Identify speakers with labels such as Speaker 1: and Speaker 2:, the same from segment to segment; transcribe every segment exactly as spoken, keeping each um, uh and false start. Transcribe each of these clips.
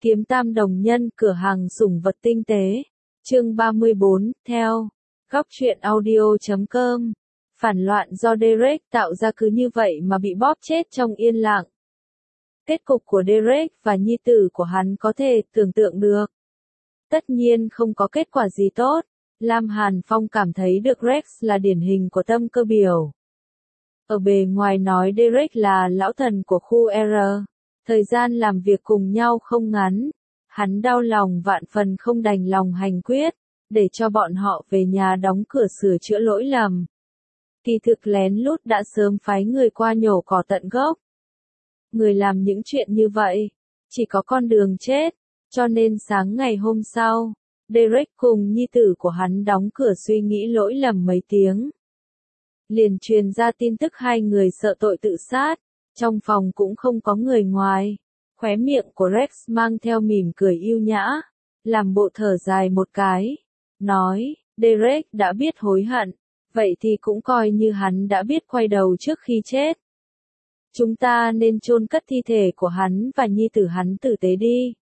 Speaker 1: Kiếm Tam Đồng Nhân cửa hàng sủng vật tinh tế. Chương ba mươi bốn, theo góc truyện audio chấm com. Phản loạn do Derek tạo ra cứ như vậy mà bị bóp chết trong yên lặng. Kết cục của Derek và nhi tử của hắn có thể tưởng tượng được. Tất nhiên không có kết quả gì tốt. Lam Hàn Phong cảm thấy được Rex là điển hình của tâm cơ biểu. Ở bề ngoài nói Derek là lão thần của khu R. Thời gian làm việc cùng nhau không ngắn. Hắn đau lòng vạn phần không đành lòng hành quyết, để cho bọn họ về nhà đóng cửa sửa chữa lỗi lầm. Kỳ thực lén lút đã sớm phái người qua nhổ cỏ tận gốc. Người làm những chuyện như vậy, chỉ có con đường chết, cho nên sáng ngày hôm sau, Derek cùng nhi tử của hắn đóng cửa suy nghĩ lỗi lầm mấy tiếng. Liền truyền ra tin tức hai người sợ tội tự sát, trong phòng cũng không có người ngoài. Khóe miệng của Rex mang theo mỉm cười yêu nhã, làm bộ thở dài một cái, nói, Derek đã biết hối hận, vậy thì cũng coi như hắn đã biết quay đầu trước khi chết. Chúng ta nên chôn cất thi thể của hắn và nhi tử hắn tử tế đi.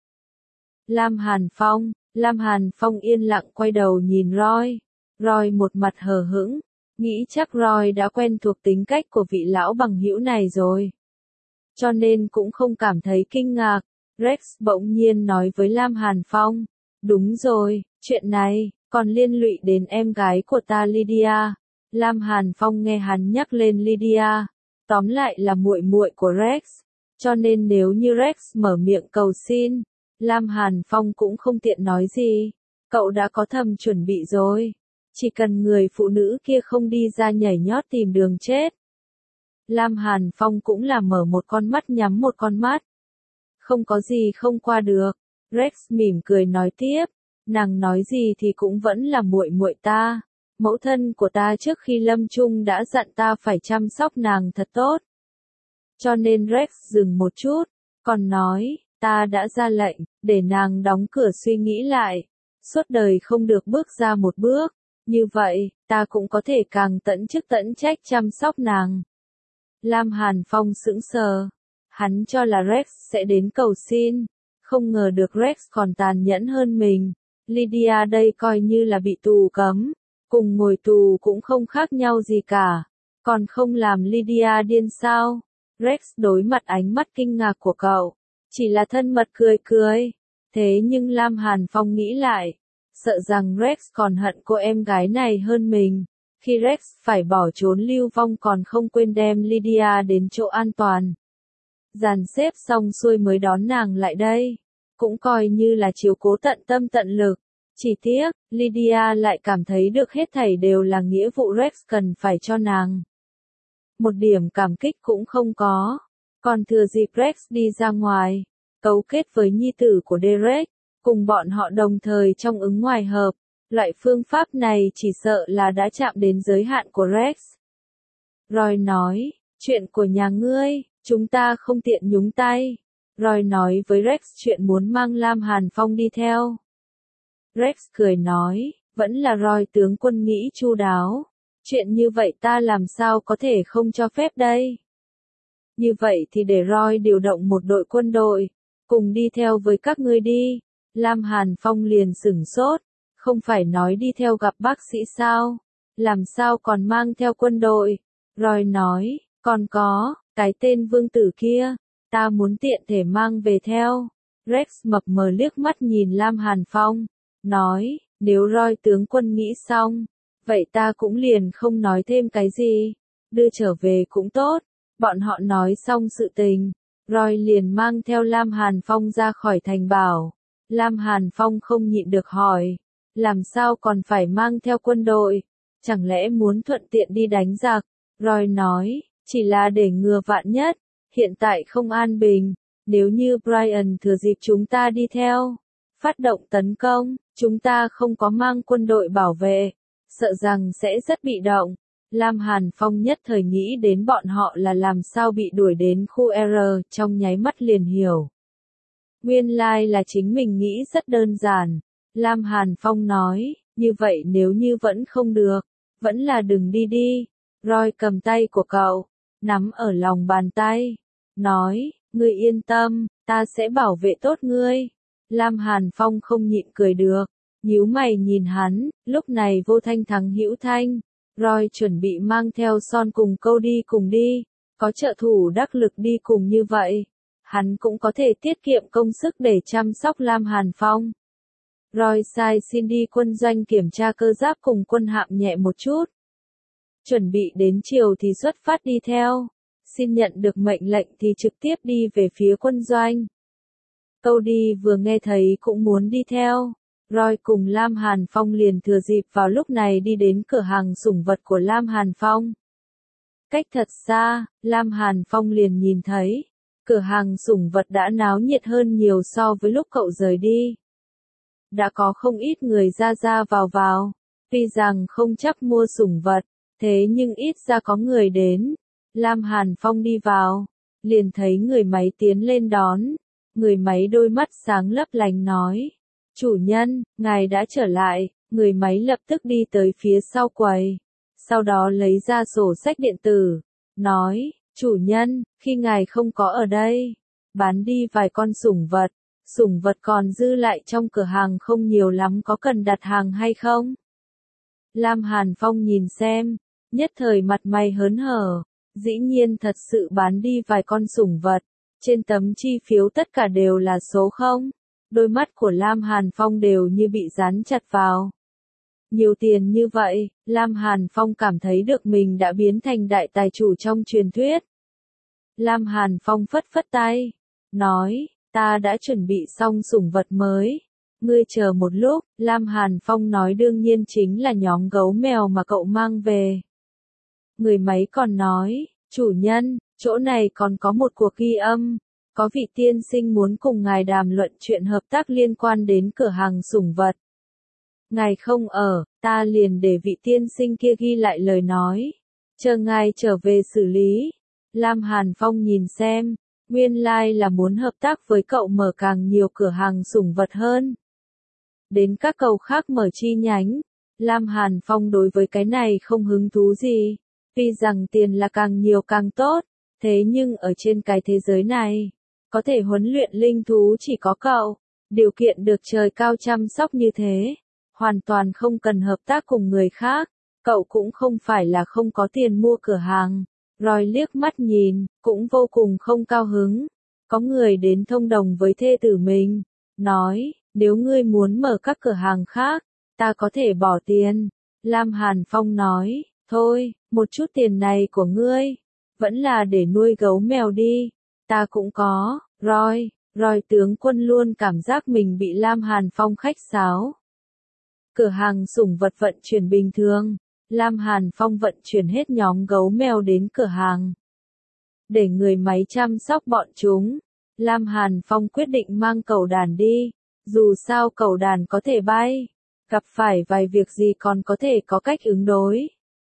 Speaker 1: Lam Hàn Phong, Lam Hàn Phong yên lặng quay đầu nhìn Roy, Roy một mặt hờ hững, nghĩ chắc Roy đã quen thuộc tính cách của vị lão bằng hữu này rồi. Cho nên cũng không cảm thấy kinh ngạc. Rex bỗng nhiên nói với Lam Hàn Phong, đúng rồi, chuyện này, còn liên lụy đến em gái của ta Lydia. Lam Hàn Phong nghe hắn nhắc lên Lydia, tóm lại là muội muội của Rex, cho nên nếu như Rex mở miệng cầu xin, Lam Hàn Phong cũng không tiện nói gì, cậu đã có thầm chuẩn bị rồi, chỉ cần người phụ nữ kia không đi ra nhảy nhót tìm đường chết. Lam Hàn Phong cũng là mở một con mắt nhắm một con mắt. Không có gì không qua được. Rex mỉm cười nói tiếp, nàng nói gì thì cũng vẫn là muội muội ta. Mẫu thân của ta trước khi lâm chung đã dặn ta phải chăm sóc nàng thật tốt. Cho nên Rex dừng một chút, còn nói, ta đã ra lệnh, để nàng đóng cửa suy nghĩ lại. Suốt đời không được bước ra một bước. Như vậy, ta cũng có thể càng tận chức tận trách chăm sóc nàng. Lam Hàn Phong sững sờ. Hắn cho là Rex sẽ đến cầu xin. Không ngờ được Rex còn tàn nhẫn hơn mình. Lydia đây coi như là bị tù cấm. Cùng ngồi tù cũng không khác nhau gì cả. Còn không làm Lydia điên sao? Rex đối mặt ánh mắt kinh ngạc của cậu. Chỉ là thân mật cười cười. Thế nhưng Lam Hàn Phong nghĩ lại. Sợ rằng Rex còn hận cô em gái này hơn mình. Khi Rex phải bỏ trốn lưu vong còn không quên đem Lydia đến chỗ an toàn. Dàn xếp xong xuôi mới đón nàng lại đây. Cũng coi như là chiếu cố tận tâm tận lực. Chỉ tiếc, Lydia lại cảm thấy được hết thảy đều là nghĩa vụ Rex cần phải cho nàng. Một điểm cảm kích cũng không có. Còn thừa dịp Rex đi ra ngoài, cấu kết với nhi tử của Derek, cùng bọn họ đồng thời trong ứng ngoài hợp. Loại phương pháp này chỉ sợ là đã chạm đến giới hạn của Rex. Roy nói, chuyện của nhà ngươi, chúng ta không tiện nhúng tay. Roy nói với Rex chuyện muốn mang Lam Hàn Phong đi theo. Rex cười nói, vẫn là Roy tướng quân nghĩ chu đáo. Chuyện như vậy ta làm sao có thể không cho phép đây. Như vậy thì để Roy điều động một đội quân đội, cùng đi theo với các ngươi đi. Lam Hàn Phong liền sửng sốt. Không phải nói đi theo gặp bác sĩ sao? Làm sao còn mang theo quân đội? Roy nói, còn có, cái tên vương tử kia, ta muốn tiện thể mang về theo. Rex mập mờ liếc mắt nhìn Lam Hàn Phong, nói, nếu Roy tướng quân nghĩ xong, vậy ta cũng liền không nói thêm cái gì, đưa trở về cũng tốt. Bọn họ nói xong sự tình, Roy liền mang theo Lam Hàn Phong ra khỏi thành bảo. Lam Hàn Phong không nhịn được hỏi, làm sao còn phải mang theo quân đội? Chẳng lẽ muốn thuận tiện đi đánh giặc? Roy nói, chỉ là để ngừa vạn nhất, hiện tại không an bình, nếu như Brian thừa dịp chúng ta đi theo, phát động tấn công, chúng ta không có mang quân đội bảo vệ, sợ rằng sẽ rất bị động. Lam Hàn Phong nhất thời nghĩ đến bọn họ là làm sao bị đuổi đến khu R, trong nháy mắt liền hiểu. Nguyên lai là chính mình nghĩ rất đơn giản. Lam Hàn Phong nói, như vậy nếu như vẫn không được, vẫn là đừng đi đi. Roy cầm tay của cậu, nắm ở lòng bàn tay, nói, ngươi yên tâm, ta sẽ bảo vệ tốt ngươi. Lam Hàn Phong không nhịn cười được, nhíu mày nhìn hắn, lúc này Vô Thanh thắng hữu thanh, Roy chuẩn bị mang theo Son cùng Câu đi cùng đi, có trợ thủ đắc lực đi cùng như vậy, hắn cũng có thể tiết kiệm công sức để chăm sóc Lam Hàn Phong. Roy sai xin đi quân doanh kiểm tra cơ giáp cùng quân hạm nhẹ một chút. Chuẩn bị đến chiều thì xuất phát đi theo, xin nhận được mệnh lệnh thì trực tiếp đi về phía quân doanh. Câu đi vừa nghe thấy cũng muốn đi theo. Roy cùng Lam Hàn Phong liền thừa dịp vào lúc này đi đến cửa hàng sủng vật của Lam Hàn Phong. Cách thật xa, Lam Hàn Phong liền nhìn thấy, cửa hàng sủng vật đã náo nhiệt hơn nhiều so với lúc cậu rời đi. Đã có không ít người ra ra vào vào, tuy rằng không chắc mua sủng vật, thế nhưng ít ra có người đến. Lam Hàn Phong đi vào, liền thấy người máy tiến lên đón, người máy đôi mắt sáng lấp lánh nói. Chủ nhân, ngài đã trở lại, người máy lập tức đi tới phía sau quầy, sau đó lấy ra sổ sách điện tử, nói, chủ nhân, khi ngài không có ở đây, bán đi vài con sủng vật, sủng vật còn dư lại trong cửa hàng không nhiều lắm, có cần đặt hàng hay không? Lam Hàn Phong nhìn xem, nhất thời mặt mày hớn hở, dĩ nhiên thật sự bán đi vài con sủng vật, trên tấm chi phiếu tất cả đều là số không. Đôi mắt của Lam Hàn Phong đều như bị dán chặt vào. Nhiều tiền như vậy, Lam Hàn Phong cảm thấy được mình đã biến thành đại tài chủ trong truyền thuyết. Lam Hàn Phong phất phất tay, nói, ta đã chuẩn bị xong sủng vật mới. Ngươi chờ một lúc, Lam Hàn Phong nói đương nhiên chính là nhóm gấu mèo mà cậu mang về. Người máy còn nói, chủ nhân, chỗ này còn có một cuộc ghi âm. Có vị tiên sinh muốn cùng ngài đàm luận chuyện hợp tác liên quan đến cửa hàng sủng vật. Ngài không ở, ta liền để vị tiên sinh kia ghi lại lời nói. Chờ ngài trở về xử lý. Lam Hàn Phong nhìn xem, nguyên lai là muốn hợp tác với cậu mở càng nhiều cửa hàng sủng vật hơn. Đến các cầu khác mở chi nhánh. Lam Hàn Phong đối với cái này không hứng thú gì. Tuy rằng tiền là càng nhiều càng tốt, thế nhưng ở trên cái thế giới này, có thể huấn luyện linh thú chỉ có cậu, điều kiện được trời cao chăm sóc như thế, hoàn toàn không cần hợp tác cùng người khác, cậu cũng không phải là không có tiền mua cửa hàng. Roy liếc mắt nhìn, cũng vô cùng không cao hứng, có người đến thông đồng với thê tử mình, nói, nếu ngươi muốn mở các cửa hàng khác, ta có thể bỏ tiền. Lam Hàn Phong nói, thôi, một chút tiền này của ngươi, vẫn là để nuôi gấu mèo đi. Ta cũng có, Roy, Roy tướng quân luôn cảm giác mình bị Lam Hàn Phong khách sáo. Cửa hàng sủng vật vận chuyển bình thường, Lam Hàn Phong vận chuyển hết nhóm gấu mèo đến cửa hàng. Để người máy chăm sóc bọn chúng, Lam Hàn Phong quyết định mang cẩu đàn đi, dù sao cẩu đàn có thể bay, gặp phải vài việc gì còn có thể có cách ứng đối.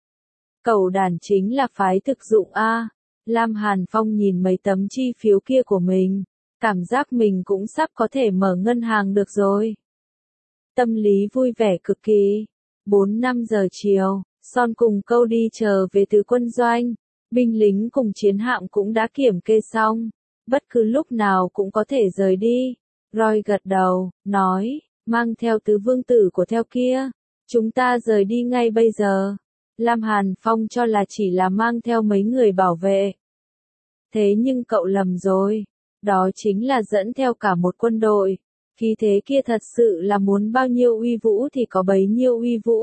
Speaker 1: Cẩu đàn chính là phái thực dụng A. Lam Hàn Phong nhìn mấy tấm chi phiếu kia của mình, cảm giác mình cũng sắp có thể mở ngân hàng được rồi. Tâm lý vui vẻ cực kỳ. bốn năm giờ chiều, Son cùng Câu đi chờ về từ quân doanh, binh lính cùng chiến hạm cũng đã kiểm kê xong, bất cứ lúc nào cũng có thể rời đi. Roy gật đầu, nói, mang theo tứ vương tử của theo kia, chúng ta rời đi ngay bây giờ. Lam Hàn Phong cho là chỉ là mang theo mấy người bảo vệ. Thế nhưng cậu lầm rồi, đó chính là dẫn theo cả một quân đội, khí thế kia thật sự là muốn bao nhiêu uy vũ thì có bấy nhiêu uy vũ.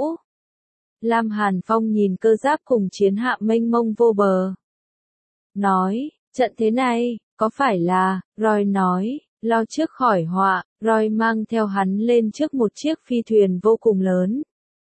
Speaker 1: Lam Hàn Phong nhìn cơ giáp cùng chiến hạm mênh mông vô bờ. Nói, trận thế này, có phải là, Roy nói, lo trước khỏi họa, Roy mang theo hắn lên trước một chiếc phi thuyền vô cùng lớn.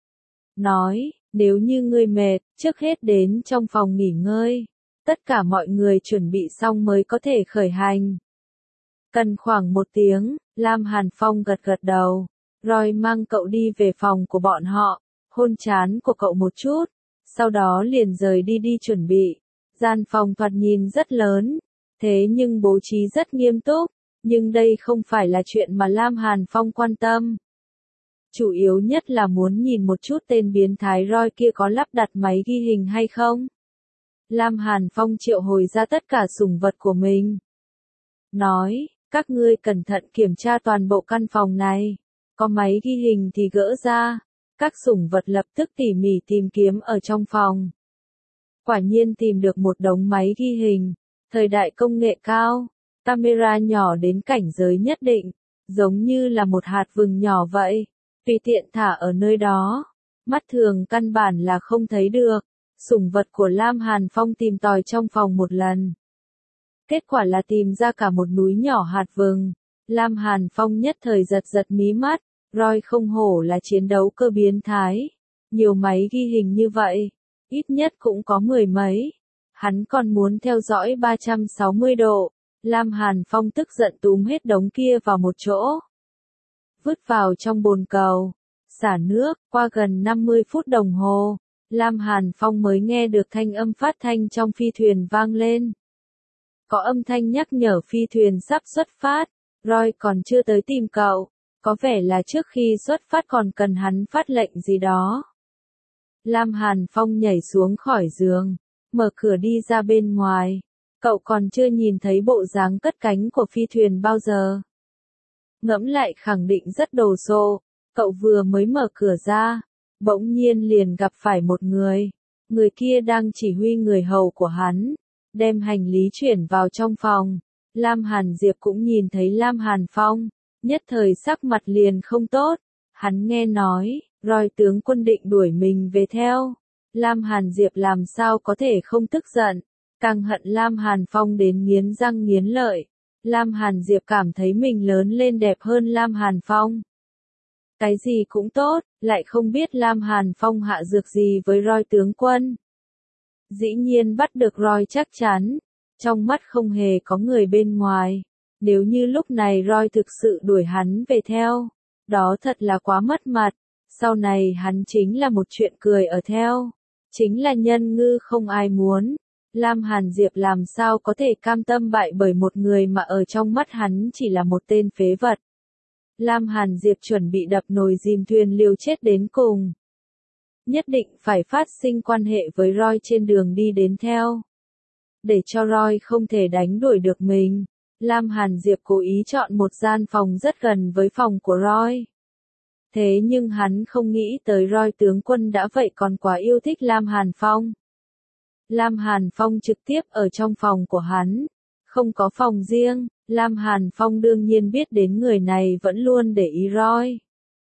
Speaker 1: Nói, nếu như ngươi mệt, trước hết đến trong phòng nghỉ ngơi. Tất cả mọi người chuẩn bị xong mới có thể khởi hành. Cần khoảng một tiếng, Lam Hàn Phong gật gật đầu. Roy mang cậu đi về phòng của bọn họ, hôn trán của cậu một chút, sau đó liền rời đi đi chuẩn bị. Gian phòng thoạt nhìn rất lớn, thế nhưng bố trí rất nghiêm túc, nhưng đây không phải là chuyện mà Lam Hàn Phong quan tâm. Chủ yếu nhất là muốn nhìn một chút tên biến thái Roy kia có lắp đặt máy ghi hình hay không. Lam Hàn Phong triệu hồi ra tất cả sủng vật của mình. Nói, Các ngươi cẩn thận kiểm tra toàn bộ căn phòng này. Có máy ghi hình thì gỡ ra. Các sủng vật lập tức tỉ mỉ tìm kiếm ở trong phòng. Quả nhiên tìm được một đống máy ghi hình. Thời đại công nghệ cao, camera nhỏ đến cảnh giới nhất định, giống như là một hạt vừng nhỏ vậy, tùy tiện thả ở nơi đó. Mắt thường căn bản là không thấy được. Sủng vật của Lam Hàn Phong tìm tòi trong phòng một lần. Kết quả là tìm ra cả một núi nhỏ hạt vừng. Lam Hàn Phong nhất thời giật giật mí mắt, Roy không hổ là chiến đấu cơ biến thái. Nhiều máy ghi hình như vậy, ít nhất cũng có mười mấy. Hắn còn muốn theo dõi ba trăm sáu mươi độ. Lam Hàn Phong tức giận túm hết đống kia vào một chỗ. Vứt vào trong bồn cầu. Xả nước, qua gần năm mươi phút đồng hồ. Lam Hàn Phong mới nghe được thanh âm phát thanh trong phi thuyền vang lên. Có âm thanh nhắc nhở phi thuyền sắp xuất phát. Roy còn chưa tới tìm cậu. Có vẻ là trước khi xuất phát còn cần hắn phát lệnh gì đó. Lam Hàn Phong nhảy xuống khỏi giường. Mở cửa đi ra bên ngoài. Cậu còn chưa nhìn thấy bộ dáng cất cánh của phi thuyền bao giờ. Ngẫm lại khẳng định rất đồ sộ. Cậu vừa mới mở cửa ra. Bỗng nhiên liền gặp phải một người. Người kia đang chỉ huy người hầu của hắn. Đem hành lý chuyển vào trong phòng. Lam Hàn Diệp cũng nhìn thấy Lam Hàn Phong. Nhất thời sắc mặt liền không tốt. Hắn nghe nói, Roy tướng quân định đuổi mình về theo. Lam Hàn Diệp làm sao có thể không tức giận. Càng hận Lam Hàn Phong đến nghiến răng nghiến lợi. Lam Hàn Diệp cảm thấy mình lớn lên đẹp hơn Lam Hàn Phong. Cái gì cũng tốt, lại không biết Lam Hàn Phong hạ dược gì với Roy tướng quân. Dĩ nhiên bắt được Roy chắc chắn. Trong mắt không hề có người bên ngoài. Nếu như lúc này Roy thực sự đuổi hắn về theo, đó thật là quá mất mặt. Sau này hắn chính là một chuyện cười ở theo. Chính là nhân ngư không ai muốn. Lam Hàn Diệp làm sao có thể cam tâm bại bởi một người mà ở trong mắt hắn chỉ là một tên phế vật. Lam Hàn Diệp chuẩn bị đập nồi dìm thuyền liều chết đến cùng. Nhất định phải phát sinh quan hệ với Roy trên đường đi đến theo. Để cho Roy không thể đánh đuổi được mình, Lam Hàn Diệp cố ý chọn một gian phòng rất gần với phòng của Roy. Thế nhưng hắn không nghĩ tới Roy tướng quân đã vậy còn quá yêu thích Lam Hàn Phong. Lam Hàn Phong trực tiếp ở trong phòng của hắn. Không có phòng riêng, Lam Hàn Phong đương nhiên biết đến người này vẫn luôn để ý Roy.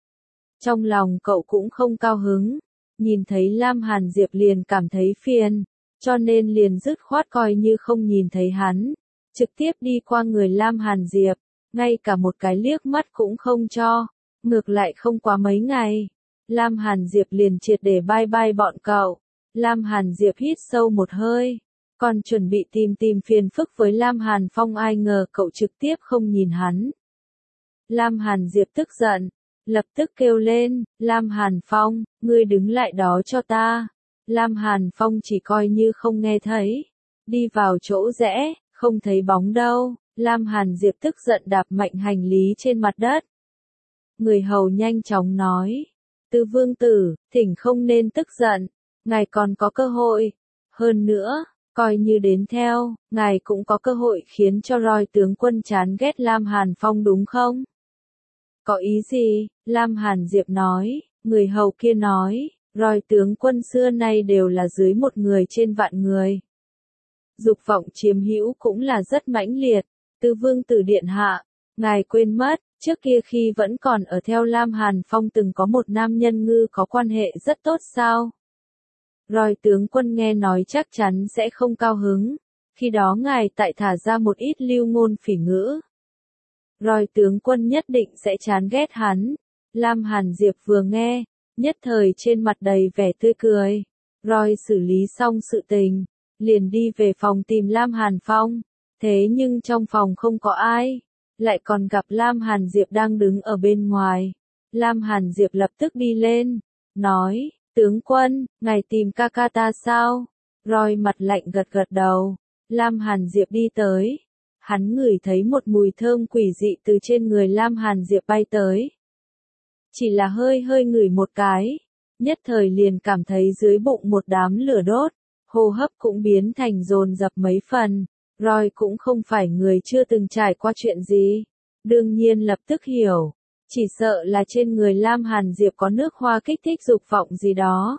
Speaker 1: Trong lòng cậu cũng không cao hứng. Nhìn thấy Lam Hàn Diệp liền cảm thấy phiền. Cho nên liền dứt khoát coi như không nhìn thấy hắn. Trực tiếp đi qua người Lam Hàn Diệp. Ngay cả một cái liếc mắt cũng không cho. Ngược lại không quá mấy ngày. Lam Hàn Diệp liền triệt để bye bye bọn cậu. Lam Hàn Diệp hít sâu một hơi. Còn chuẩn bị tìm tìm phiền phức với Lam Hàn Phong ai ngờ cậu trực tiếp không nhìn hắn. Lam Hàn Diệp tức giận. Lập tức kêu lên, Lam Hàn Phong, ngươi đứng lại đó cho ta. Lam Hàn Phong chỉ coi như không nghe thấy. Đi vào chỗ rẽ, không thấy bóng đâu. Lam Hàn Diệp tức giận đạp mạnh hành lý trên mặt đất. Người hầu nhanh chóng nói. Tư vương tử, thỉnh không nên tức giận. Ngài còn có cơ hội. Hơn nữa, coi như đến theo, ngài cũng có cơ hội khiến cho Roy tướng quân chán ghét Lam Hàn Phong đúng không? Có ý gì? Lam Hàn Diệp nói. Người hầu kia nói. Roy tướng quân xưa nay đều là dưới một người trên vạn người. Dục vọng chiếm hữu cũng là rất mãnh liệt. Tư vương tử điện hạ, ngài quên mất, trước kia khi vẫn còn ở theo Lam Hàn Phong từng có một nam nhân ngư có quan hệ rất tốt sao? Roy tướng quân nghe nói chắc chắn sẽ không cao hứng. Khi đó ngài tại thả ra một ít lưu ngôn phỉ ngữ. Roy tướng quân nhất định sẽ chán ghét hắn. Lam Hàn Diệp vừa nghe, nhất thời trên mặt đầy vẻ tươi cười. Roy xử lý xong sự tình, liền đi về phòng tìm Lam Hàn Phong. Thế nhưng trong phòng không có ai, lại còn gặp Lam Hàn Diệp đang đứng ở bên ngoài. Lam Hàn Diệp lập tức đi lên, nói, tướng quân, ngài tìm ca ca ta sao? Roy mặt lạnh gật gật đầu. Lam Hàn Diệp đi tới. Hắn ngửi thấy một mùi thơm quỷ dị từ trên người Lam Hàn Diệp bay tới. Chỉ là hơi hơi ngửi một cái, nhất thời liền cảm thấy dưới bụng một đám lửa đốt, hô hấp cũng biến thành dồn dập mấy phần. Roy cũng không phải người chưa từng trải qua chuyện gì. Đương nhiên lập tức hiểu. Chỉ sợ là trên người Lam Hàn Diệp có nước hoa kích thích dục vọng gì đó.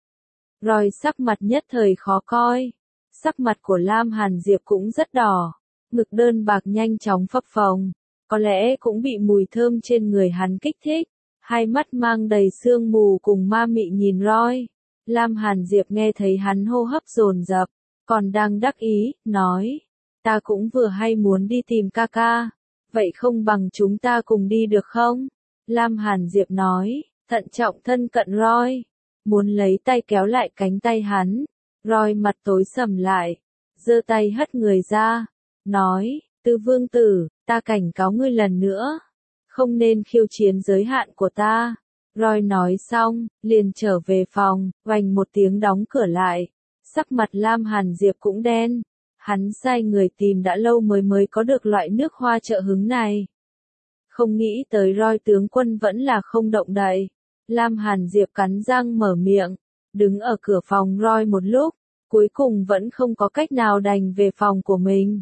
Speaker 1: Roy sắc mặt nhất thời khó coi. Sắc mặt của Lam Hàn Diệp cũng rất đỏ. Ngực đơn bạc nhanh chóng phập phồng. Có lẽ cũng bị mùi thơm trên người hắn kích thích. Hai mắt mang đầy sương mù cùng ma mị nhìn Roy. Lam Hàn Diệp nghe thấy hắn hô hấp dồn dập, còn đang đắc ý, nói. Ta cũng vừa hay muốn đi tìm ca ca. Vậy không bằng chúng ta cùng đi được không? Lam Hàn Diệp nói, thận trọng thân cận Roy. Muốn lấy tay kéo lại cánh tay hắn. Roy mặt tối sầm lại. Giơ tay hất người ra. Nói, Tư vương tử, ta cảnh cáo ngươi lần nữa. Không nên khiêu chiến giới hạn của ta. Roy nói xong, liền trở về phòng, vành một tiếng đóng cửa lại. Sắc mặt Lam Hàn Diệp cũng đen. Hắn sai người tìm đã lâu mới mới có được loại nước hoa trợ hứng này. Không nghĩ tới Roy tướng quân vẫn là không động đậy. Lam Hàn Diệp cắn răng mở miệng, đứng ở cửa phòng Roy một lúc, cuối cùng vẫn không có cách nào đành về phòng của mình.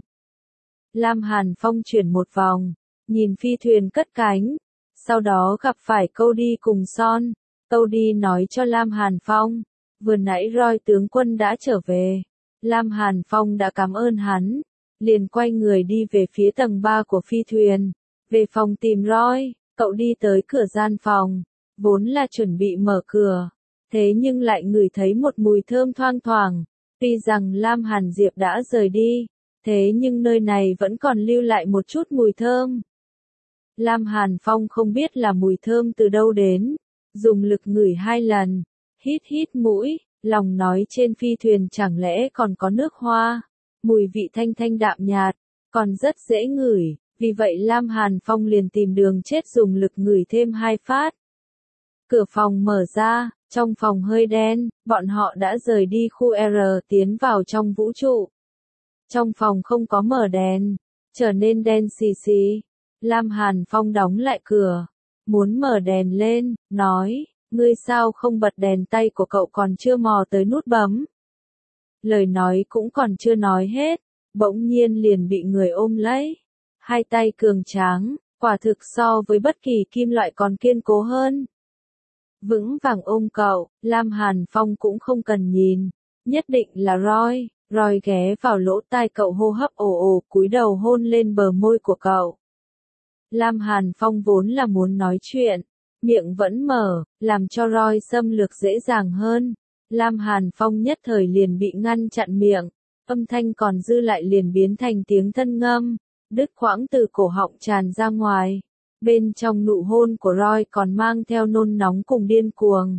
Speaker 1: Lam Hàn Phong chuyển một vòng, nhìn phi thuyền cất cánh, sau đó gặp phải Cody cùng Son. Cody nói cho Lam Hàn Phong, vừa nãy Roy tướng quân đã trở về. Lam Hàn Phong đã cảm ơn hắn, liền quay người đi về phía tầng ba của phi thuyền, về phòng tìm Roy. Cậu đi tới cửa gian phòng, vốn là chuẩn bị mở cửa, thế nhưng lại ngửi thấy một mùi thơm thoang thoảng. Tuy rằng Lam Hàn Diệp đã rời đi, thế nhưng nơi này vẫn còn lưu lại một chút mùi thơm. Lam Hàn Phong không biết là mùi thơm từ đâu đến, dùng lực ngửi hai lần, hít hít mũi, lòng nói trên phi thuyền chẳng lẽ còn có nước hoa, mùi vị thanh thanh đạm nhạt, còn rất dễ ngửi, vì vậy Lam Hàn Phong liền tìm đường chết dùng lực ngửi thêm hai phát. Cửa phòng mở ra, trong phòng hơi đen, bọn họ đã rời đi khu R tiến vào trong vũ trụ. Trong phòng không có mở đèn, trở nên đen xì xì. Lam Hàn Phong đóng lại cửa, muốn mở đèn lên, nói, ngươi sao không bật đèn, tay của cậu còn chưa mò tới nút bấm. Lời nói cũng còn chưa nói hết, bỗng nhiên liền bị người ôm lấy. Hai tay cường tráng, quả thực so với bất kỳ kim loại còn kiên cố hơn. Vững vàng ôm cậu, Lam Hàn Phong cũng không cần nhìn, nhất định là Roy. Roy ghé vào lỗ tai cậu hô hấp ồ ồ, cúi đầu hôn lên bờ môi của cậu. Lam Hàn Phong vốn là muốn nói chuyện, miệng vẫn mở, làm cho Roy xâm lược dễ dàng hơn. Lam Hàn Phong nhất thời liền bị ngăn chặn miệng, âm thanh còn dư lại liền biến thành tiếng thân ngâm, đứt quãng từ cổ họng tràn ra ngoài. Bên trong nụ hôn của Roy còn mang theo nôn nóng cùng điên cuồng,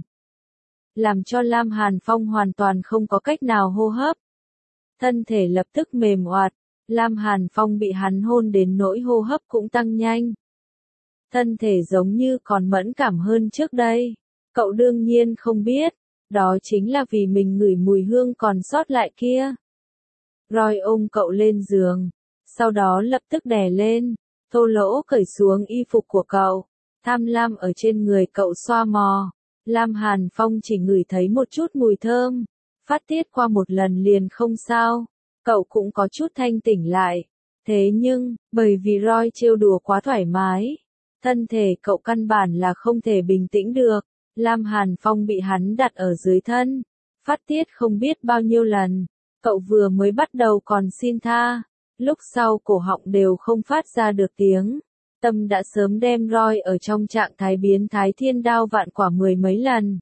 Speaker 1: làm cho Lam Hàn Phong hoàn toàn không có cách nào hô hấp. Thân thể lập tức mềm oạt, Lam Hàn Phong bị hắn hôn đến nỗi hô hấp cũng tăng nhanh. Thân thể giống như còn mẫn cảm hơn trước đây. Cậu đương nhiên không biết, đó chính là vì mình ngửi mùi hương còn sót lại kia. Roy ôm cậu lên giường, sau đó lập tức đè lên, thô lỗ cởi xuống y phục của cậu, tham lam ở trên người cậu xoa mò. Lam Hàn Phong chỉ ngửi thấy một chút mùi thơm, phát tiết qua một lần liền không sao, cậu cũng có chút thanh tỉnh lại. Thế nhưng, bởi vì Roy trêu đùa quá thoải mái, thân thể cậu căn bản là không thể bình tĩnh được. Lam Hàn Phong bị hắn đặt ở dưới thân, phát tiết không biết bao nhiêu lần. Cậu vừa mới bắt đầu còn xin tha, lúc sau cổ họng đều không phát ra được tiếng. Tâm đã sớm đem Roy ở trong trạng thái biến thái thiên đao vạn quả mười mấy lần.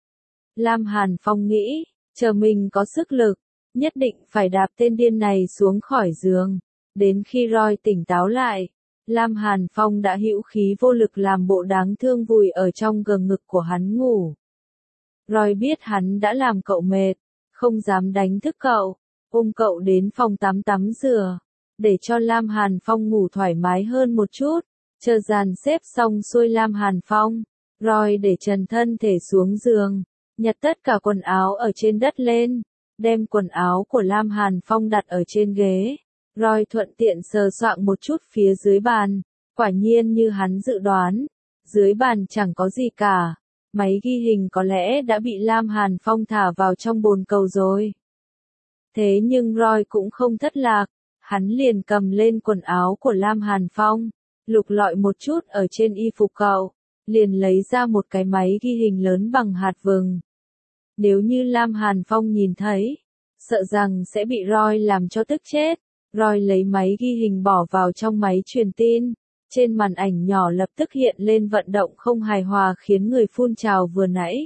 Speaker 1: Lam Hàn Phong nghĩ, chờ mình có sức lực, nhất định phải đạp tên điên này xuống khỏi giường. Đến khi Roy tỉnh táo lại, Lam Hàn Phong đã hữu khí vô lực làm bộ đáng thương vùi ở trong gầm ngực của hắn ngủ. Roy biết hắn đã làm cậu mệt, không dám đánh thức cậu, ôm cậu đến phòng tắm tắm rửa, để cho Lam Hàn Phong ngủ thoải mái hơn một chút. Chờ dàn xếp xong xuôi Lam Hàn Phong, Roy để trần thân thể xuống giường, nhặt tất cả quần áo ở trên đất lên, đem quần áo của Lam Hàn Phong đặt ở trên ghế. Roy thuận tiện sờ soạng một chút phía dưới bàn, quả nhiên như hắn dự đoán, dưới bàn chẳng có gì cả, máy ghi hình có lẽ đã bị Lam Hàn Phong thả vào trong bồn cầu rồi. Thế nhưng Roy cũng không thất lạc, Hắn liền cầm lên quần áo của Lam Hàn Phong, lục lọi một chút ở trên y phục cậu, liền lấy ra một cái máy ghi hình lớn bằng hạt vừng. Nếu như Lam Hàn Phong nhìn thấy, sợ rằng sẽ bị Roy làm cho tức chết. Roy lấy máy ghi hình bỏ vào trong máy truyền tin. Trên màn ảnh nhỏ lập tức hiện lên vận động không hài hòa khiến người phun trào vừa nãy.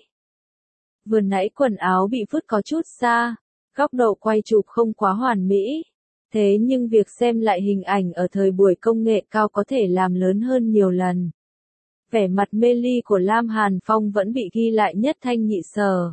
Speaker 1: Vừa nãy quần áo bị vứt có chút xa, góc độ quay chụp không quá hoàn mỹ. Thế nhưng việc xem lại hình ảnh ở thời buổi công nghệ cao có thể làm lớn hơn nhiều lần. Vẻ mặt mê ly của Lam Hàn Phong vẫn bị ghi lại nhất thanh nhị sở.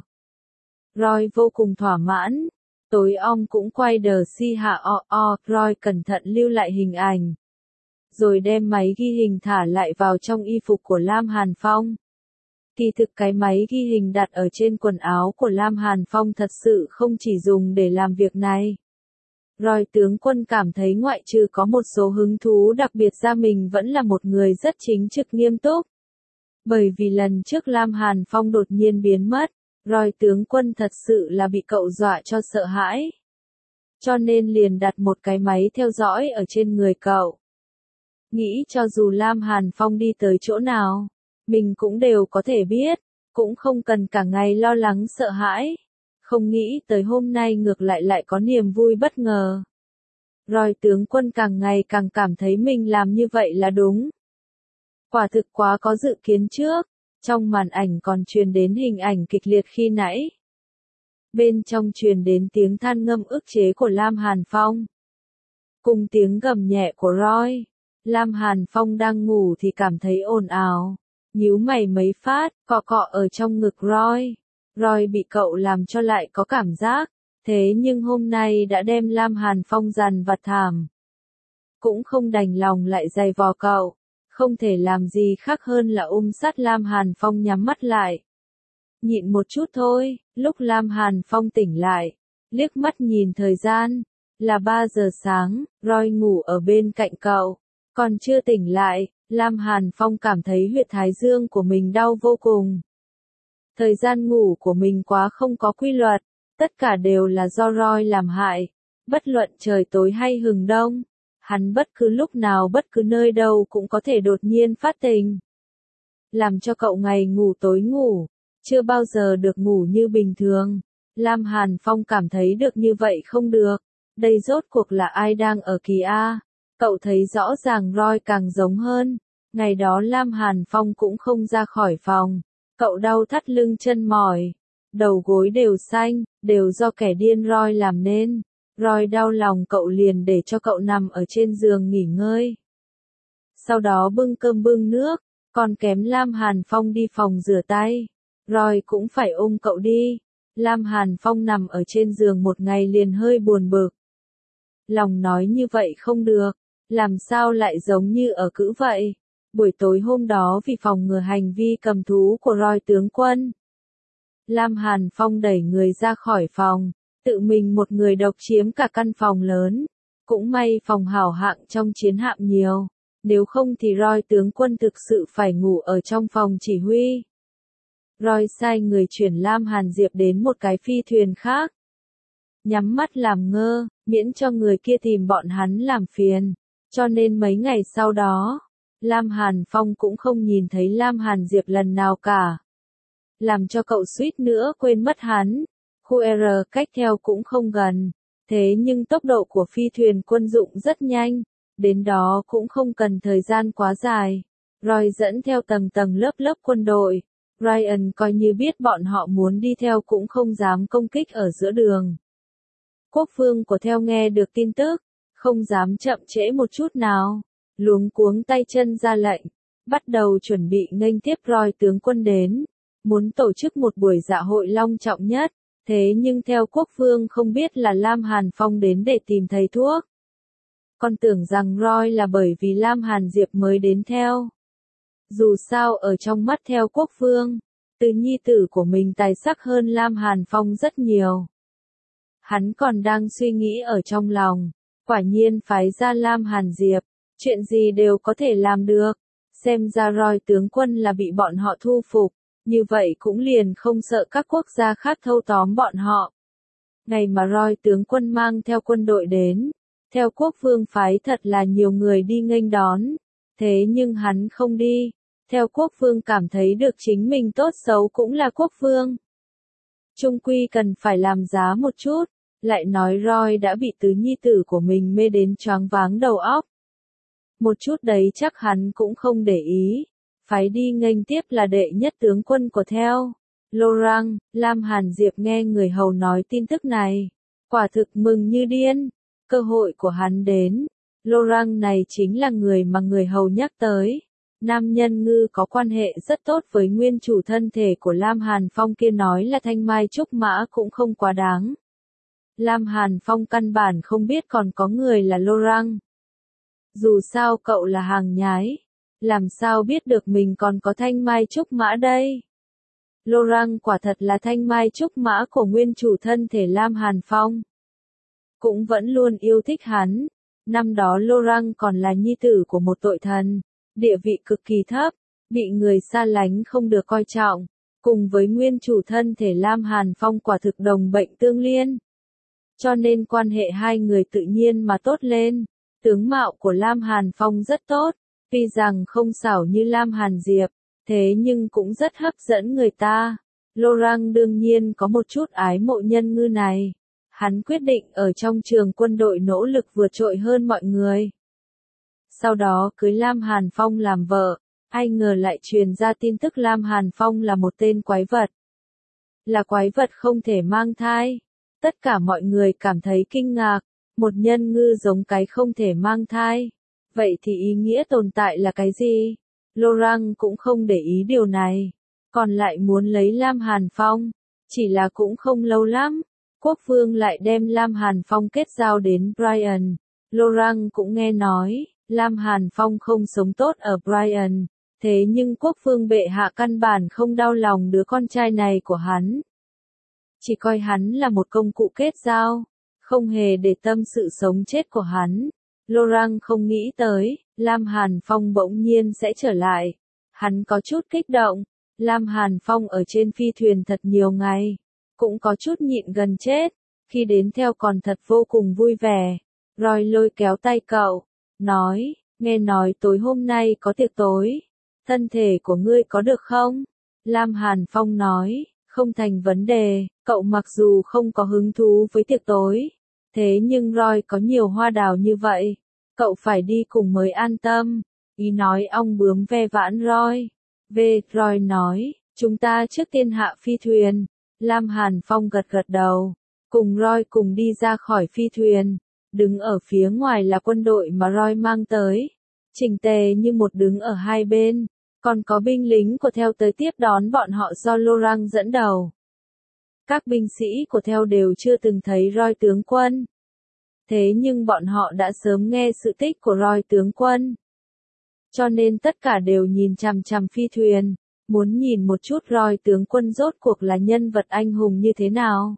Speaker 1: Roy vô cùng thỏa mãn. Tối om cũng quay đờ si hạ o o, Roy cẩn thận lưu lại hình ảnh. Rồi đem máy ghi hình thả lại vào trong y phục của Lam Hàn Phong. Kỳ thực cái máy ghi hình đặt ở trên quần áo của Lam Hàn Phong thật sự không chỉ dùng để làm việc này. Roy tướng quân cảm thấy ngoại trừ có một số hứng thú đặc biệt ra mình vẫn là một người rất chính trực nghiêm túc. Bởi vì lần trước Lam Hàn Phong đột nhiên biến mất, Roy tướng quân thật sự là bị cậu dọa cho sợ hãi. Cho nên liền đặt một cái máy theo dõi ở trên người cậu. Nghĩ cho dù Lam Hàn Phong đi tới chỗ nào, mình cũng đều có thể biết, cũng không cần cả ngày lo lắng sợ hãi. Không nghĩ tới hôm nay ngược lại lại có niềm vui bất ngờ. Roy tướng quân càng ngày càng cảm thấy mình làm như vậy là đúng. Quả thực quá có dự kiến trước, trong màn ảnh còn truyền đến hình ảnh kịch liệt khi nãy. Bên trong truyền đến tiếng than ngâm ức chế của Lam Hàn Phong. Cùng tiếng gầm nhẹ của Roy, Lam Hàn Phong đang ngủ thì cảm thấy ồn ào, nhíu mày mấy phát, cọ cọ ở trong ngực Roy. Roy bị cậu làm cho lại có cảm giác, thế nhưng hôm nay đã đem Lam Hàn Phong dằn vặt thảm. Cũng không đành lòng lại giày vò cậu, không thể làm gì khác hơn là ôm sát Lam Hàn Phong nhắm mắt lại. Nhịn một chút thôi, lúc Lam Hàn Phong tỉnh lại, liếc mắt nhìn thời gian, là ba giờ sáng, Roy ngủ ở bên cạnh cậu, còn chưa tỉnh lại, Lam Hàn Phong cảm thấy huyệt thái dương của mình đau vô cùng. Thời gian ngủ của mình quá không có quy luật, tất cả đều là do Roy làm hại, bất luận trời tối hay hừng đông, hắn bất cứ lúc nào bất cứ nơi đâu cũng có thể đột nhiên phát tình. Làm cho cậu ngày ngủ tối ngủ, chưa bao giờ được ngủ như bình thường. Lam Hàn Phong cảm thấy được như vậy không được, đây rốt cuộc là ai đang ở kỳ A, cậu thấy rõ ràng Roy càng giống hơn, ngày đó Lam Hàn Phong cũng không ra khỏi phòng. Cậu đau thắt lưng chân mỏi, đầu gối đều xanh, đều do kẻ điên Roy làm nên. Roy đau lòng cậu liền để cho cậu nằm ở trên giường nghỉ ngơi. Sau đó bưng cơm bưng nước, còn kém Lam Hàn Phong đi phòng rửa tay. Roy cũng phải ôm cậu đi. Lam Hàn Phong nằm ở trên giường một ngày liền hơi buồn bực. Lòng nói như vậy không được, làm sao lại giống như ở cữ vậy. Buổi tối hôm đó vì phòng ngừa hành vi cầm thú của Roy tướng quân, Lam Hàn Phong đẩy người ra khỏi phòng, tự mình một người độc chiếm cả căn phòng lớn. Cũng may phòng hảo hạng trong chiến hạm nhiều, nếu không thì Roy tướng quân thực sự phải ngủ ở trong phòng chỉ huy. Roy sai người chuyển Lam Hàn Diệp đến một cái phi thuyền khác. Nhắm mắt làm ngơ, miễn cho người kia tìm bọn hắn làm phiền. Cho nên mấy ngày sau đó, Lam Hàn Phong cũng không nhìn thấy Lam Hàn Diệp lần nào cả. Làm cho cậu suýt nữa quên mất hắn. Khu R cách theo cũng không gần. Thế nhưng tốc độ của phi thuyền quân dụng rất nhanh. Đến đó cũng không cần thời gian quá dài. Roy dẫn theo tầng tầng lớp lớp quân đội. Ryan coi như biết bọn họ muốn đi theo cũng không dám công kích ở giữa đường. Quốc vương của theo nghe được tin tức, không dám chậm trễ một chút nào. Luống cuống tay chân ra lệnh, bắt đầu chuẩn bị nghênh tiếp Roy tướng quân đến, muốn tổ chức một buổi dạ hội long trọng nhất, thế nhưng theo quốc vương không biết là Lam Hàn Phong đến để tìm thầy thuốc. Con tưởng rằng Roy là bởi vì Lam Hàn Diệp mới đến theo. Dù sao ở trong mắt theo quốc vương, từ nhi tử của mình tài sắc hơn Lam Hàn Phong rất nhiều. Hắn còn đang suy nghĩ ở trong lòng, quả nhiên phái ra Lam Hàn Diệp. Chuyện gì đều có thể làm được, xem ra Roy tướng quân là bị bọn họ thu phục, như vậy cũng liền không sợ các quốc gia khác thâu tóm bọn họ. Ngày mà Roy tướng quân mang theo quân đội đến, Theo quốc vương phái thật là nhiều người đi nghênh đón, thế nhưng hắn không đi. Theo quốc vương cảm thấy được chính mình tốt xấu cũng là quốc vương. Trung quy cần phải làm giá một chút, lại nói Roy đã bị tứ nhi tử của mình mê đến choáng váng đầu óc. Một chút đấy chắc hắn cũng không để ý, phái đi nghênh tiếp là đệ nhất tướng quân của theo. Laurent, Lam Hàn Diệp nghe người hầu nói tin tức này, quả thực mừng như điên, cơ hội của hắn đến. Laurent này chính là người mà người hầu nhắc tới. Nam nhân ngư có quan hệ rất tốt với nguyên chủ thân thể của Lam Hàn Phong kia, nói là thanh mai trúc mã cũng không quá đáng. Lam Hàn Phong căn bản không biết còn có người là Laurent. Dù sao cậu là hàng nhái, làm sao biết được mình còn có thanh mai trúc mã đây? Laurent quả thật là thanh mai trúc mã của nguyên chủ thân thể Lam Hàn Phong. Cũng vẫn luôn yêu thích hắn. Năm đó Laurent còn là nhi tử của một tội thần, địa vị cực kỳ thấp, bị người xa lánh không được coi trọng, cùng với nguyên chủ thân thể Lam Hàn Phong quả thực đồng bệnh tương liên. Cho nên quan hệ hai người tự nhiên mà tốt lên. Tướng mạo của Lam Hàn Phong rất tốt, tuy rằng không xảo như Lam Hàn Diệp, thế nhưng cũng rất hấp dẫn người ta. Laurent đương nhiên có một chút ái mộ nhân ngư này. Hắn quyết định ở trong trường quân đội nỗ lực vượt trội hơn mọi người. Sau đó cưới Lam Hàn Phong làm vợ, ai ngờ lại truyền ra tin tức Lam Hàn Phong là một tên quái vật. Là quái vật không thể mang thai. Tất cả mọi người cảm thấy kinh ngạc, một nhân ngư giống cái không thể mang thai. Vậy thì ý nghĩa tồn tại là cái gì? Laurent cũng không để ý điều này, còn lại muốn lấy Lam Hàn Phong. Chỉ là cũng không lâu lắm, quốc vương lại đem Lam Hàn Phong kết giao đến Brian. Laurent cũng nghe nói, Lam Hàn Phong không sống tốt ở Brian, thế nhưng quốc vương bệ hạ căn bản không đau lòng đứa con trai này của hắn. Chỉ coi hắn là một công cụ kết giao, không hề để tâm sự sống chết của hắn. Laurent không nghĩ tới, Lam Hàn Phong bỗng nhiên sẽ trở lại. Hắn có chút kích động. Lam Hàn Phong ở trên phi thuyền thật nhiều ngày, cũng có chút nhịn gần chết. Khi đến theo còn thật vô cùng vui vẻ. Roy lôi kéo tay cậu, nói, nghe nói tối hôm nay có tiệc tối. Thân thể của ngươi có được không? Lam Hàn Phong nói, không thành vấn đề, cậu mặc dù không có hứng thú với tiệc tối. Thế nhưng Roy có nhiều hoa đào như vậy, cậu phải đi cùng mới an tâm. Ý nói ong bướm ve vãn Roy. Về, Roy nói, chúng ta trước tiên hạ phi thuyền. Lam Hàn Phong gật gật đầu, cùng Roy cùng đi ra khỏi phi thuyền. Đứng ở phía ngoài là quân đội mà Roy mang tới, chỉnh tề như một đứng ở hai bên, còn có binh lính của theo tới tiếp đón bọn họ do Laurent dẫn đầu. Các binh sĩ của theo đều chưa từng thấy Roy tướng quân. Thế nhưng bọn họ đã sớm nghe sự tích của Roy tướng quân. Cho nên tất cả đều nhìn chằm chằm phi thuyền, muốn nhìn một chút Roy tướng quân rốt cuộc là nhân vật anh hùng như thế nào.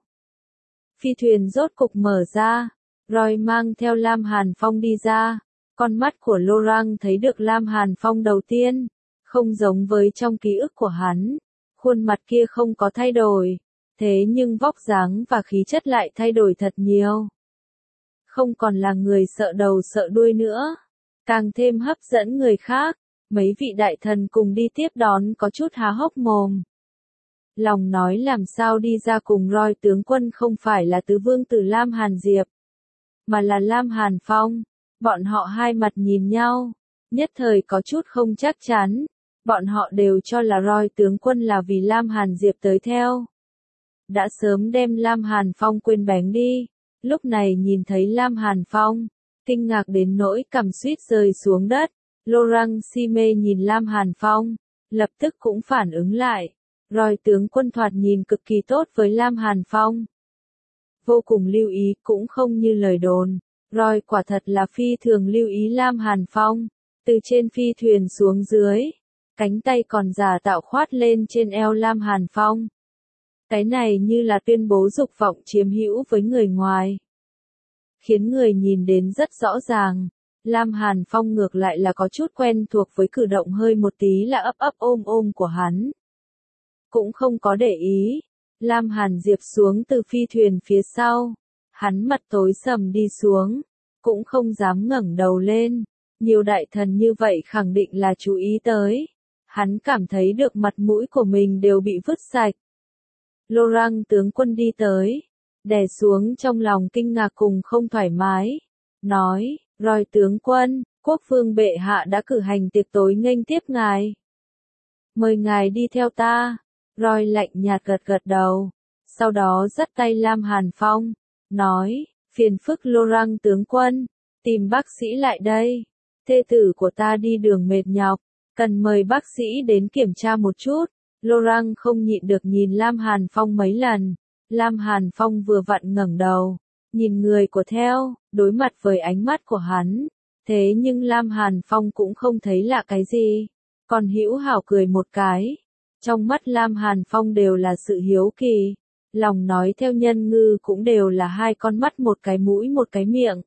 Speaker 1: Phi thuyền rốt cục mở ra, Roy mang theo Lam Hàn Phong đi ra. Con mắt của Laurent thấy được Lam Hàn Phong đầu tiên, không giống với trong ký ức của hắn. Khuôn mặt kia không có thay đổi, thế nhưng vóc dáng và khí chất lại thay đổi thật nhiều. Không còn là người sợ đầu sợ đuôi nữa, càng thêm hấp dẫn người khác. Mấy vị đại thần cùng đi tiếp đón có chút há hốc mồm. Lòng nói làm sao đi ra cùng Roy tướng quân không phải là tứ vương tử Lam Hàn Diệp, mà là Lam Hàn Phong. Bọn họ hai mặt nhìn nhau, nhất thời có chút không chắc chắn. Bọn họ đều cho là Roy tướng quân là vì Lam Hàn Diệp tới theo. Đã sớm đem Lam Hàn Phong quên bánh đi. Lúc này nhìn thấy Lam Hàn Phong, kinh ngạc đến nỗi cằm suýt rơi xuống đất. Laurent si mê nhìn Lam Hàn Phong, lập tức cũng phản ứng lại. Roy tướng quân thoạt nhìn cực kỳ tốt với Lam Hàn Phong. Vô cùng lưu ý, cũng không như lời đồn. Roy quả thật là phi thường lưu ý Lam Hàn Phong. Từ trên phi thuyền xuống dưới, cánh tay còn giả tạo khoát lên trên eo Lam Hàn Phong. Cái này như là tuyên bố dục vọng chiếm hữu với người ngoài, khiến người nhìn đến rất rõ ràng. Lam Hàn Phong ngược lại là có chút quen thuộc với cử động hơi một tí là ấp ấp ôm ôm của hắn. Cũng không có để ý. Lam Hàn Diệp xuống từ phi thuyền phía sau. Hắn mặt tối sầm đi xuống, cũng không dám ngẩng đầu lên. Nhiều đại thần như vậy khẳng định là chú ý tới. Hắn cảm thấy được mặt mũi của mình đều bị vứt sạch. Laurent tướng quân đi tới, đè xuống trong lòng kinh ngạc cùng không thoải mái. Nói, Roy tướng quân, quốc vương bệ hạ đã cử hành tiệc tối nghênh tiếp ngài. Mời ngài đi theo ta. Roy lạnh nhạt gật gật đầu. Sau đó dắt tay Lam Hàn Phong. Nói, phiền phức Laurent tướng quân, tìm bác sĩ lại đây. Thê tử của ta đi đường mệt nhọc, cần mời bác sĩ đến kiểm tra một chút. Laurent không nhịn được nhìn Lam Hàn Phong mấy lần. Lam Hàn Phong vừa vặn ngẩng đầu, nhìn người của theo, đối mặt với ánh mắt của hắn. Thế nhưng Lam Hàn Phong cũng không thấy lạ cái gì, còn hữu hảo cười một cái. Trong mắt Lam Hàn Phong đều là sự hiếu kỳ, lòng nói theo nhân ngư cũng đều là hai con mắt một cái mũi một cái miệng.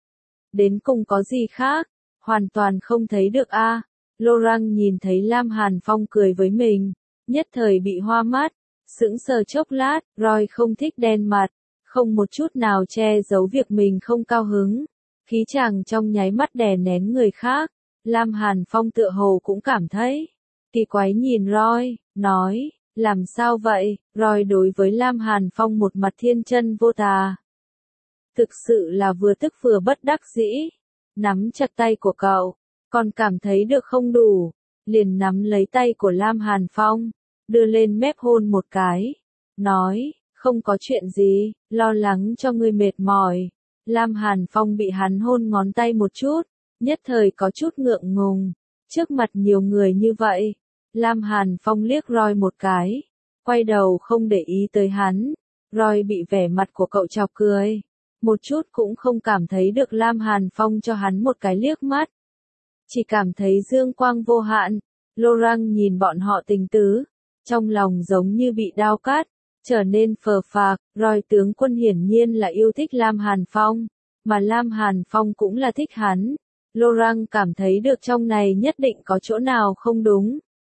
Speaker 1: Đến cùng có gì khác, hoàn toàn không thấy được a. À. Laurent nhìn thấy Lam Hàn Phong cười với mình, nhất thời bị hoa mắt, sững sờ chốc lát. Roy không thích đen mặt, không một chút nào che giấu việc mình không cao hứng. Khí chàng trong nháy mắt đè nén người khác. Lam Hàn Phong tựa hồ cũng cảm thấy kỳ quái, nhìn Roy, nói, làm sao vậy? Roy đối với Lam Hàn Phong một mặt thiên chân vô tà. Thực sự là vừa tức vừa bất đắc dĩ. Nắm chặt tay của cậu, còn cảm thấy được không đủ, liền nắm lấy tay của Lam Hàn Phong, đưa lên mép hôn một cái, nói, không có chuyện gì, lo lắng cho ngươi mệt mỏi. Lam Hàn Phong bị hắn hôn ngón tay một chút, nhất thời có chút ngượng ngùng, trước mặt nhiều người như vậy. Lam Hàn Phong liếc Roy một cái, quay đầu không để ý tới hắn. Roy bị vẻ mặt của cậu chọc cười, một chút cũng không cảm thấy được Lam Hàn Phong cho hắn một cái liếc mắt, chỉ cảm thấy dương quang vô hạn. Laurent nhìn bọn họ tình tứ, trong lòng giống như bị đao cắt, trở nên phờ phạc. Roy tướng quân hiển nhiên là yêu thích Lam Hàn Phong, mà Lam Hàn Phong cũng là thích hắn. Laurent cảm thấy được trong này nhất định có chỗ nào không đúng.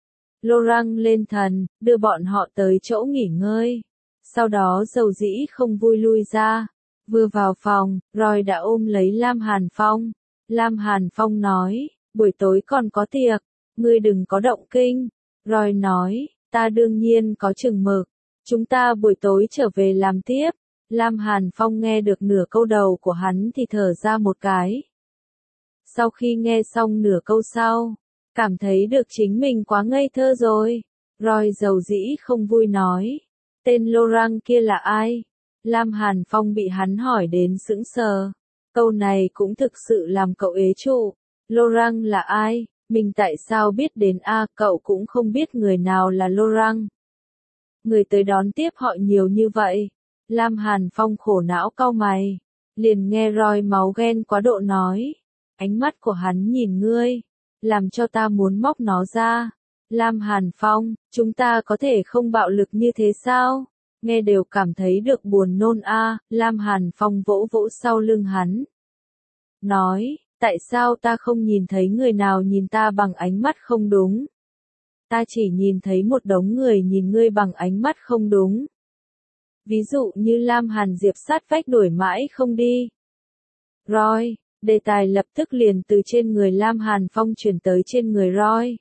Speaker 1: Laurent lên thần, đưa bọn họ tới chỗ nghỉ ngơi. Sau đó dầu dĩ không vui lui ra. Vừa vào phòng, Roy đã ôm lấy Lam Hàn Phong. Lam Hàn Phong nói, buổi tối còn có tiệc, ngươi đừng có động kinh. Roy nói, ta đương nhiên có chừng mực, chúng ta buổi tối trở về làm tiếp. Lam Hàn Phong nghe được nửa câu đầu của hắn thì thở ra một cái. Sau khi nghe xong nửa câu sau, cảm thấy được chính mình quá ngây thơ rồi. Roy dầu dĩ không vui nói, tên Laurent kia là ai? Lam Hàn Phong bị hắn hỏi đến sững sờ. Câu này cũng thực sự làm cậu ế trụ. Laurent là ai? Mình tại sao biết đến a? À, cậu cũng không biết người nào là Laurent. Người tới đón tiếp họ nhiều như vậy. Lam Hàn Phong khổ não cau mày. Liền nghe Roy máu ghen quá độ nói. Ánh mắt của hắn nhìn ngươi, làm cho ta muốn móc nó ra. Lam Hàn Phong, chúng ta có thể không bạo lực như thế sao? Nghe đều cảm thấy được buồn nôn a. À. Lam Hàn Phong vỗ vỗ sau lưng hắn. Nói, tại sao ta không nhìn thấy người nào nhìn ta bằng ánh mắt không đúng? Ta chỉ nhìn thấy một đống người nhìn ngươi bằng ánh mắt không đúng. Ví dụ như Lam Hàn Diệp sát vách đuổi mãi không đi. Roy, đề tài lập tức liền từ trên người Lam Hàn Phong chuyển tới trên người Roy.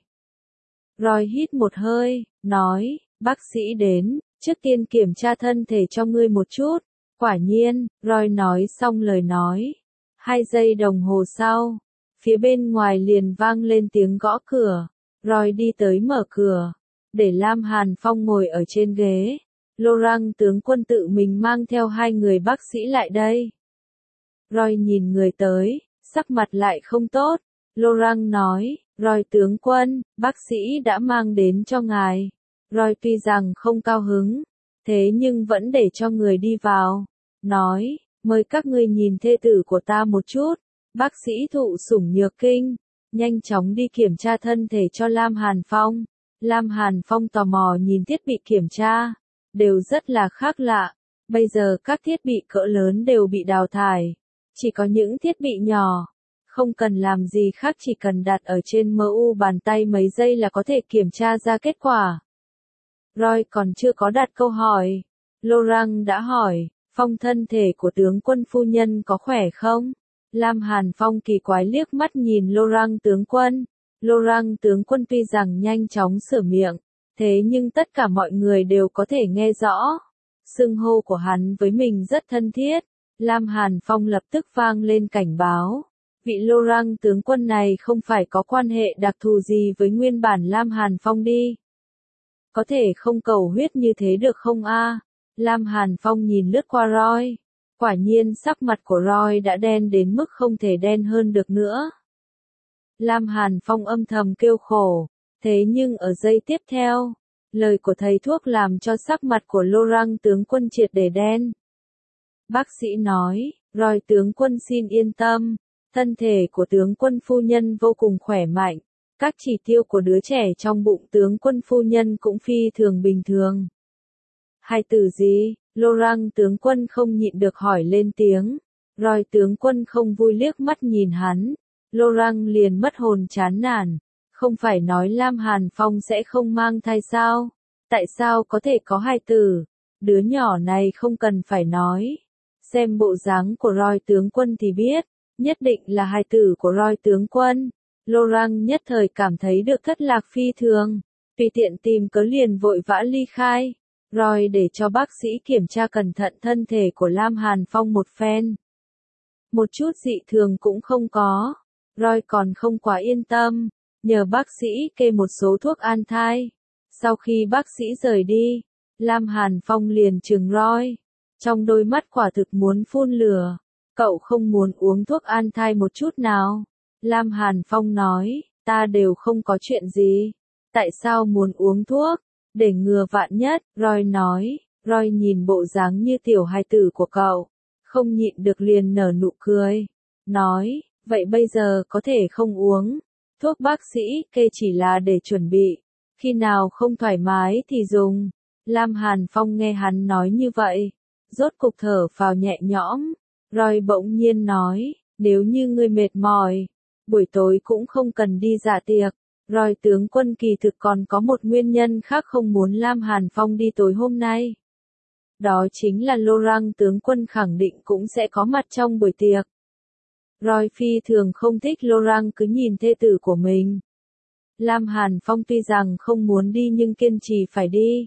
Speaker 1: Roy hít một hơi, nói, bác sĩ đến, trước tiên kiểm tra thân thể cho ngươi một chút. Quả nhiên, Roy nói xong lời nói. Hai giây đồng hồ sau, phía bên ngoài liền vang lên tiếng gõ cửa. Roy đi tới mở cửa, để Lam Hàn Phong ngồi ở trên ghế. Laurent tướng quân tự mình mang theo hai người bác sĩ lại đây. Roy nhìn người tới, sắc mặt lại không tốt. Laurent nói, Roy tướng quân, bác sĩ đã mang đến cho ngài. Roy tuy rằng không cao hứng, thế nhưng vẫn để cho người đi vào. Nói, mời các ngươi nhìn thê tử của ta một chút. Bác sĩ thụ sủng nhược kinh, nhanh chóng đi kiểm tra thân thể cho Lam Hàn Phong. Lam Hàn Phong tò mò nhìn thiết bị kiểm tra, đều rất là khác lạ. Bây giờ các thiết bị cỡ lớn đều bị đào thải, chỉ có những thiết bị nhỏ, không cần làm gì khác, chỉ cần đặt ở trên em u bàn tay mấy giây là có thể kiểm tra ra kết quả. Roy còn chưa có đặt câu hỏi, Laurent đã hỏi, Phong thân thể của tướng quân phu nhân có khỏe không? Lam Hàn Phong kỳ quái liếc mắt nhìn Laurent tướng quân. Laurent tướng quân tuy rằng nhanh chóng sửa miệng, thế nhưng tất cả mọi người đều có thể nghe rõ. Xưng hô của hắn với mình rất thân thiết. Lam Hàn Phong lập tức vang lên cảnh báo. Vị Laurent tướng quân này không phải có quan hệ đặc thù gì với nguyên bản Lam Hàn Phong đi. Có thể không cầu huyết như thế được không a? Lam Hàn Phong nhìn lướt qua Roy. Quả nhiên sắc mặt của Roy đã đen đến mức không thể đen hơn được nữa. Lam Hàn Phong âm thầm kêu khổ. Thế nhưng ở giây tiếp theo, lời của thầy thuốc làm cho sắc mặt của Laurent tướng quân triệt để đen. Bác sĩ nói, Roy tướng quân xin yên tâm. Thân thể của tướng quân phu nhân vô cùng khỏe mạnh. Các chỉ tiêu của đứa trẻ trong bụng tướng quân phu nhân cũng phi thường bình thường. Hai từ gì? Laurent tướng quân không nhịn được hỏi lên tiếng. Roy tướng quân không vui liếc mắt nhìn hắn. Laurent liền mất hồn chán nản. Không phải nói Lam Hàn Phong sẽ không mang thai sao? Tại sao có thể có hai từ? Đứa nhỏ này không cần phải nói. Xem bộ dáng của Roy tướng quân thì biết. Nhất định là hai từ của Roy tướng quân. Laurent nhất thời cảm thấy được thất lạc phi thường. Tùy tiện tìm cớ liền vội vã ly khai. Roy để cho bác sĩ kiểm tra cẩn thận thân thể của Lam Hàn Phong một phen. Một chút dị thường cũng không có. Roy còn không quá yên tâm. Nhờ bác sĩ kê một số thuốc an thai. Sau khi bác sĩ rời đi, Lam Hàn Phong liền trừng Roy. Trong đôi mắt quả thực muốn phun lửa. Cậu không muốn uống thuốc an thai một chút nào. Lam Hàn Phong nói, ta đều không có chuyện gì. Tại sao muốn uống thuốc? Để ngừa vạn nhất, Roy nói. Roy nhìn bộ dáng như tiểu hài tử của cậu. Không nhịn được liền nở nụ cười. Nói, vậy bây giờ có thể không uống. Thuốc bác sĩ kê chỉ là để chuẩn bị. Khi nào không thoải mái thì dùng. Lam Hàn Phong nghe hắn nói như vậy. Rốt cục thở phào nhẹ nhõm. Roy bỗng nhiên nói, nếu như ngươi mệt mỏi, buổi tối cũng không cần đi dạ tiệc. Roy tướng quân kỳ thực còn có một nguyên nhân khác không muốn Lam Hàn Phong đi tối hôm nay. Đó chính là Laurent tướng quân khẳng định cũng sẽ có mặt trong buổi tiệc. Roy phi thường không thích Laurent cứ nhìn thê tử của mình. Lam Hàn Phong tuy rằng không muốn đi nhưng kiên trì phải đi.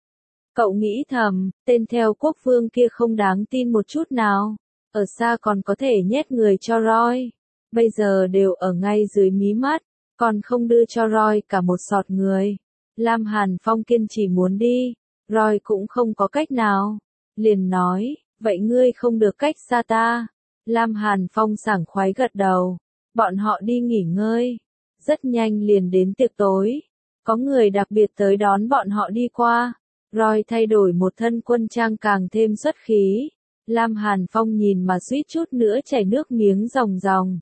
Speaker 1: Cậu nghĩ thầm, tên theo quốc vương kia không đáng tin một chút nào. Ở xa còn có thể nhét người cho Roy. Bây giờ đều ở ngay dưới mí mắt. Còn không đưa cho Roy cả một sọt người. Lam Hàn Phong kiên trì muốn đi. Roy cũng không có cách nào. Liền nói, vậy ngươi không được cách xa ta. Lam Hàn Phong sảng khoái gật đầu. Bọn họ đi nghỉ ngơi. Rất nhanh liền đến tiệc tối. Có người đặc biệt tới đón bọn họ đi qua. Roy thay đổi một thân quân trang càng thêm xuất khí. Lam Hàn Phong nhìn mà suýt chút nữa chảy nước miếng ròng ròng.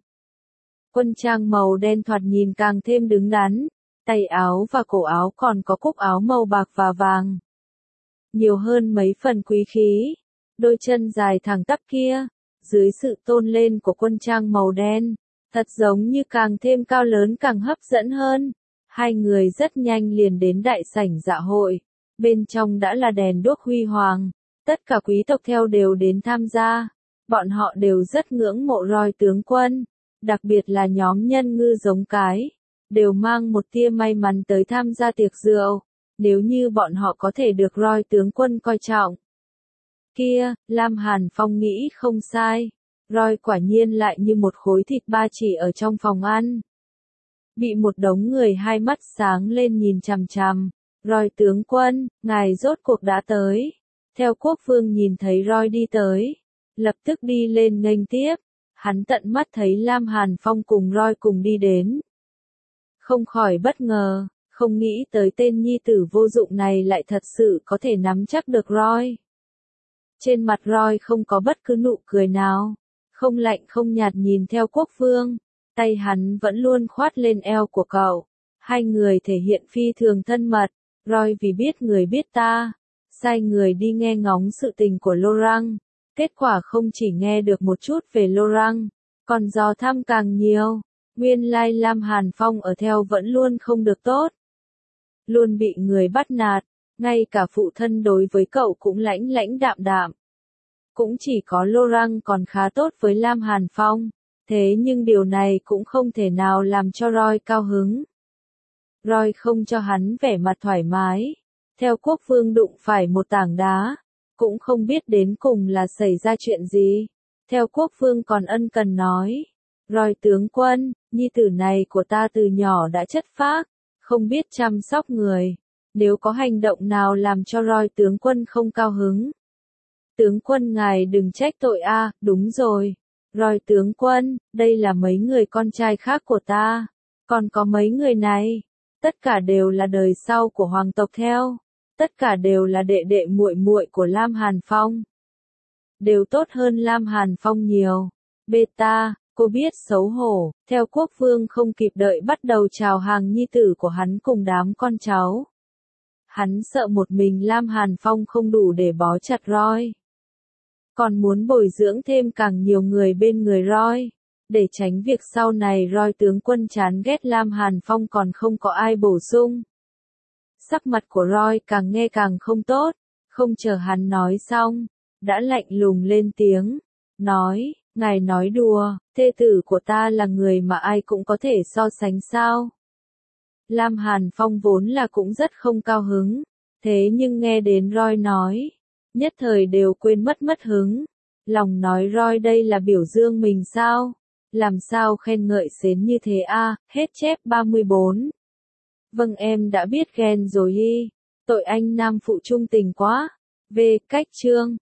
Speaker 1: Quân trang màu đen thoạt nhìn càng thêm đứng đắn. Tay áo và cổ áo còn có cúc áo màu bạc và vàng. Nhiều hơn mấy phần quý khí. Đôi chân dài thẳng tắp kia. Dưới sự tôn lên của quân trang màu đen. Thật giống như càng thêm cao lớn càng hấp dẫn hơn. Hai người rất nhanh liền đến đại sảnh dạ hội. Bên trong đã là đèn đuốc huy hoàng. Tất cả quý tộc theo đều đến tham gia. Bọn họ đều rất ngưỡng mộ Roy tướng quân. Đặc biệt là nhóm nhân ngư giống cái. Đều mang một tia may mắn tới tham gia tiệc rượu. Nếu như bọn họ có thể được Roy tướng quân coi trọng. Kia, Lam Hàn Phong nghĩ không sai. Roy quả nhiên lại như một khối thịt ba chỉ ở trong phòng ăn. Bị một đống người hai mắt sáng lên nhìn chằm chằm. Roy tướng quân, ngài rốt cuộc đã tới. Theo quốc vương nhìn thấy Roy đi tới. Lập tức đi lên nghênh tiếp. Hắn tận mắt thấy Lam Hàn Phong cùng Roy cùng đi đến. Không khỏi bất ngờ, không nghĩ tới tên nhi tử vô dụng này lại thật sự có thể nắm chắc được Roy. Trên mặt Roy không có bất cứ nụ cười nào. Không lạnh không nhạt nhìn theo quốc vương. Tay hắn vẫn luôn khoát lên eo của cậu. Hai người thể hiện phi thường thân mật. Roy vì biết người biết ta. Sai người đi nghe ngóng sự tình của Laurent. Kết quả không chỉ nghe được một chút về Laurent. Còn dò thăm càng nhiều. Nguyên lai Lam Hàn Phong ở theo vẫn luôn không được tốt. Luôn bị người bắt nạt. Ngay cả phụ thân đối với cậu cũng lãnh lãnh đạm đạm. Cũng chỉ có Laurent còn khá tốt với Lam Hàn Phong. Thế nhưng điều này cũng không thể nào làm cho Roy cao hứng. Roy không cho hắn vẻ mặt thoải mái. Theo quốc vương đụng phải một tảng đá, cũng không biết đến cùng là xảy ra chuyện gì. Theo quốc vương còn ân cần nói, Roy tướng quân, nhi tử này của ta từ nhỏ đã chất phác, không biết chăm sóc người. Nếu có hành động nào làm cho Roy tướng quân không cao hứng, tướng quân ngài đừng trách tội a. À, đúng rồi. Roy tướng quân, đây là mấy người con trai khác của ta. Còn có mấy người này, tất cả đều là đời sau của hoàng tộc theo. Tất cả đều là đệ đệ muội muội của Lam Hàn Phong. Đều tốt hơn Lam Hàn Phong nhiều. Beta, cô biết xấu hổ. Theo quốc vương không kịp đợi bắt đầu chào hàng nhi tử của hắn cùng đám con cháu. Hắn sợ một mình Lam Hàn Phong không đủ để bó chặt Roy. Còn muốn bồi dưỡng thêm càng nhiều người bên người Roy. Để tránh việc sau này Roy tướng quân chán ghét Lam Hàn Phong còn không có ai bổ sung. Sắc mặt của Roy càng nghe càng không tốt. Không chờ hắn nói xong, đã lạnh lùng lên tiếng. Nói, ngài nói đùa, thê tử của ta là người mà ai cũng có thể so sánh sao. Lam Hàn Phong vốn là cũng rất không cao hứng. Thế nhưng nghe đến Roy nói, nhất thời đều quên mất mất hứng. Lòng nói Roy đây là biểu dương mình sao? Làm sao khen ngợi xến như thế a? À? Hết chép ba mươi bốn. Vâng em đã biết ghen rồi hi. Tội anh nam phụ trung tình quá. Về cách chương.